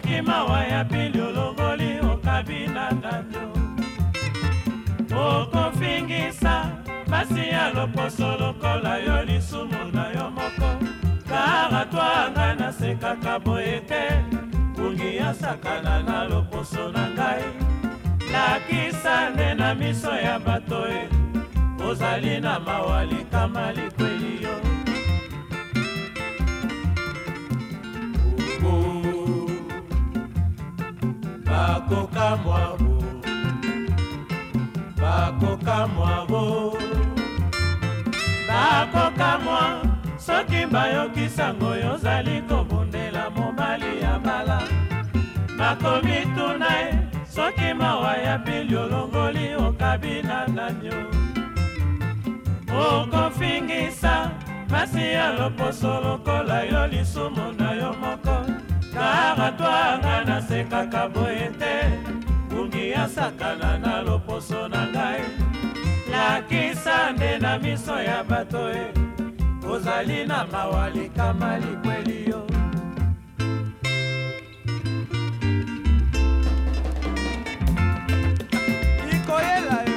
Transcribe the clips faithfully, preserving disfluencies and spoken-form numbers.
soki mawa ya pili olongoli okabi na nano okofingisa pasi ya loposo lokola yo lisumu na yo moko kaka twanga nasekaka boye te kungi asakana na loposo na ngai lakisa nde na miso ya bato e ozali na mawa likama likweli yo bakoka mwabo bakoka mwabo bakoka mwa soki bayokisango yozali kobundela mobali ya bala bakomituna e soki mawa ya pili olongoli okabi na nanyo okofingisa pasi ya loposo lokola yo lisumu na yo moko kaka twanga nasekaka boye te kungi asakana na loposo na ngai lakisa nde na miso ya bato e ozali na mawa likama likweli yo ikoyela yo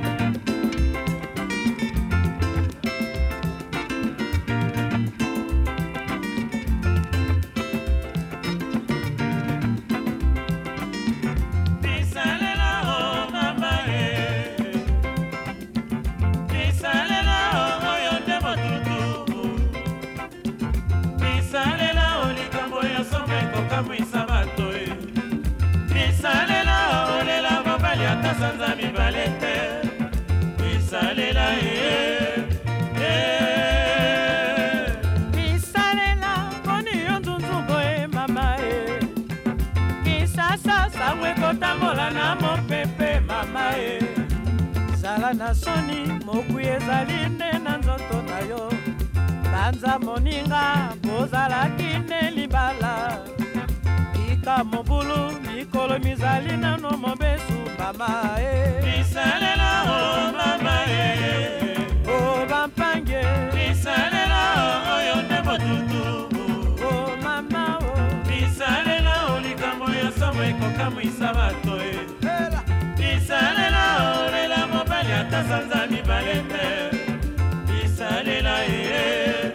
sanza mibale te bisalela e bisalela koni yo nzunzungo e mama e kisasa samwe kotambola na mopepe mama e zala na soni moku ezali nde na nzoto na yo banza moninga bozalaki nde libala ika mobulu mikolo mizali nano mobesu mama e bisalela o mama e o bampange bisalela oyo nde motutu o mama o bisalela o likambo ya somo ekokamwisa bato e bisalela o lela mobali ata sanza mibale te bisalela e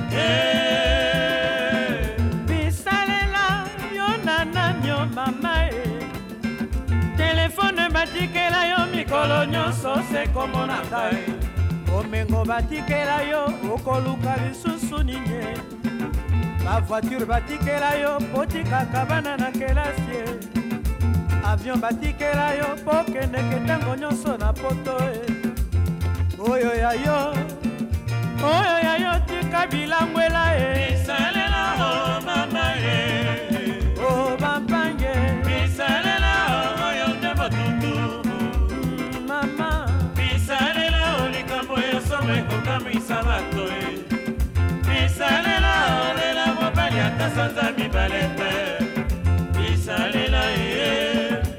bisalela yo nananyo mama e telefone batikela yo mikolo nyonso se komonaka e omengo batikela yo okoluka lisusu nini bavoiture batikela yo potikaka bana na kelasi e avion batikela yo pokendeke ntango nyonso na poto e oyo ya yo oyo ya yo tika bilangwela e bisalela o mama e o bampange bisalela oyo nde motutu mama bisalela o likambo ya somo ekokamwisa bato e bisalela olela mobali ata sanza mibale te bisalela e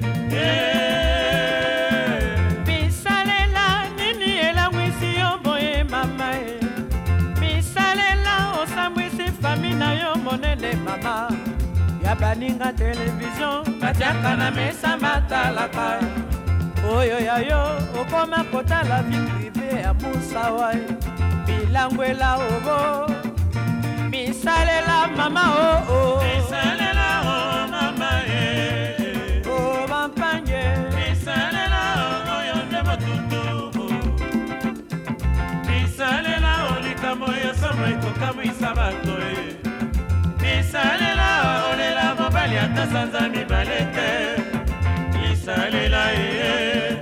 bisalela nini elangwisi yo boye mama e bisalela osambwisi fami na yo monene mama ya baninga televizio batiaka na mesa batalaka oyo ya yo okoma kotala vi prive ya musawa bilangwela obo bisalela mama o o bisalela o mama e o bampange bisalela oyo nde motutu bisalela o likambo ya somo ekokamwisa bato e bisalela olela mobali ata sanza mibale te bisalela e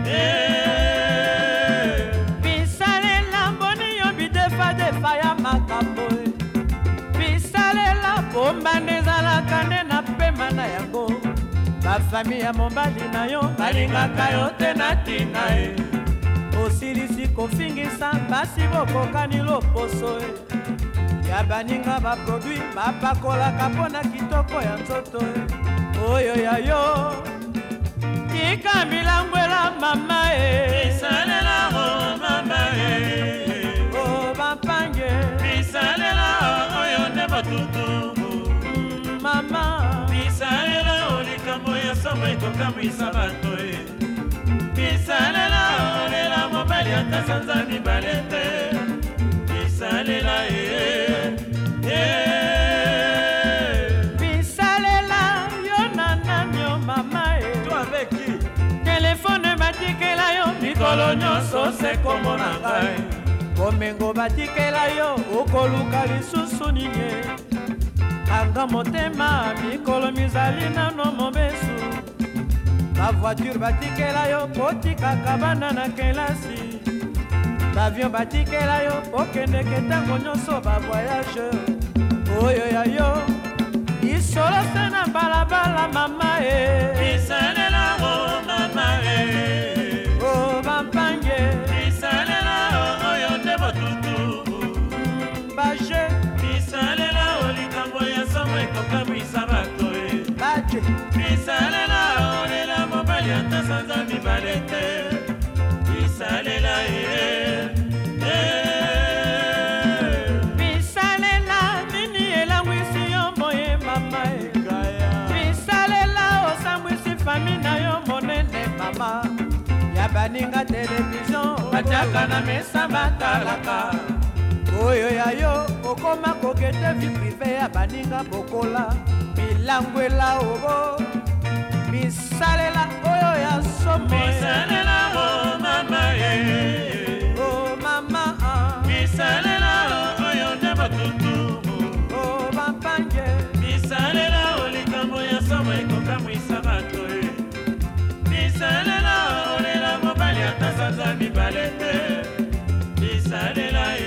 bisalela mboni yo bidefa defa ya makambo e bisalela bomba nde ezalaka nde na pema na yango bafami ya mobali na yo balingaka yo te na ntina e osilisi kofingisa basi bokokani loposo e ya baninga baproduit bapakolaka mpona kitoko ya nzoto oyo ya yo tika milangwela mama e bisalela o mama e o bampange bisalela oyo nde motutu mama bisalela ekokamwisa bato e bisalela olela mobali ata sanza mibale te bisalela e bisalela yo nanamio mama e to avec qui telefone batikela yo mikolo nyonso se komona ngai bomengo batikela yo okoluka lisusu nini kanga motema mikolo mizali nano mobesu bavoiture batikela yo potikaka bana na kelasi bavion batikela yo pokendeke ntango nyonso bavoyage oyo ya yo isolo se na balabala mama e bisalela o mama e o bampange bisalela oyo nde motutu baje bisalela o likambo ya somo ekokamwisa bato e baje bisalela olela mobali ata sanza mibale te bisalela e bisalela nini elangwisi yo moye mama e bisalela osambwisi fami na yo monene mama ya baninga televizio batiaka na mesa batalaka oyo ya yo okoma kokete vi prive ya baninga bokola bilangwela obo bisalela oyo ya somo bisalela o mama e o mama bisalela oyo nde motutu o bampange bisalela o likambo ya somo ekokamwisa bato e bisalela olela mobali ata sanza mibale te bisalela e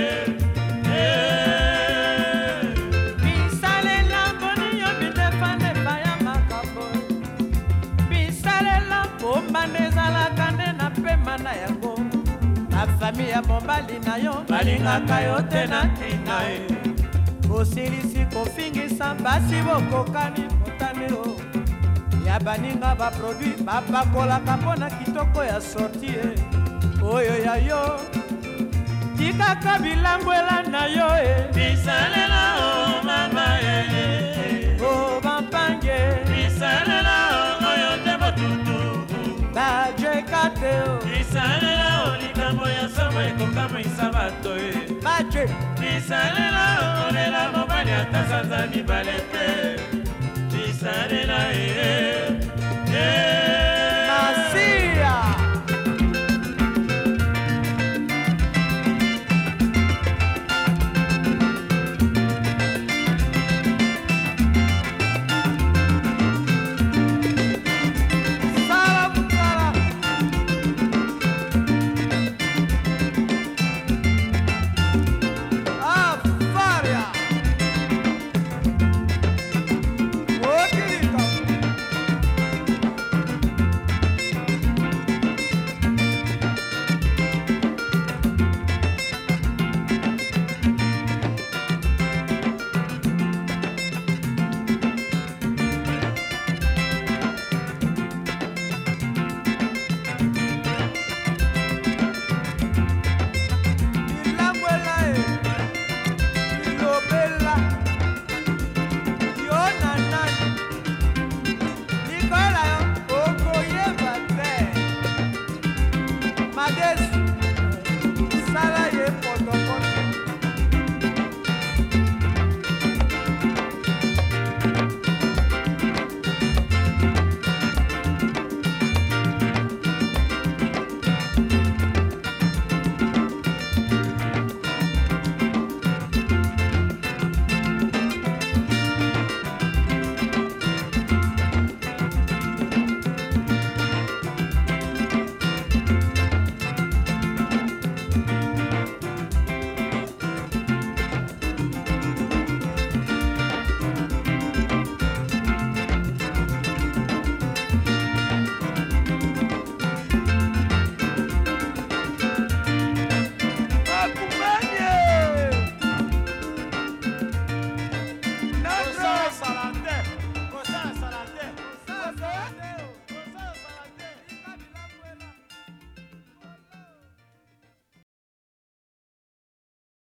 bisalela mponi yo bitefane baya makambo bisalela pombanda ezalaka nde na pema na yango na fami ya mobali na yo balingaka yo te na ntina e bosilisi kofingisa basi bokokani motane o ya baninga baproduit bapakolaka mpo na kitoko ya sorti e oyo ya yo tikaka bilangwela na yo e bisalela o mama e o bampange bisalela oyo nde motutu bajeka te o bisalela o likambo ya somo ekokamwisa bato e baje bisalela olela mobali ata sanza mibale te bisalela e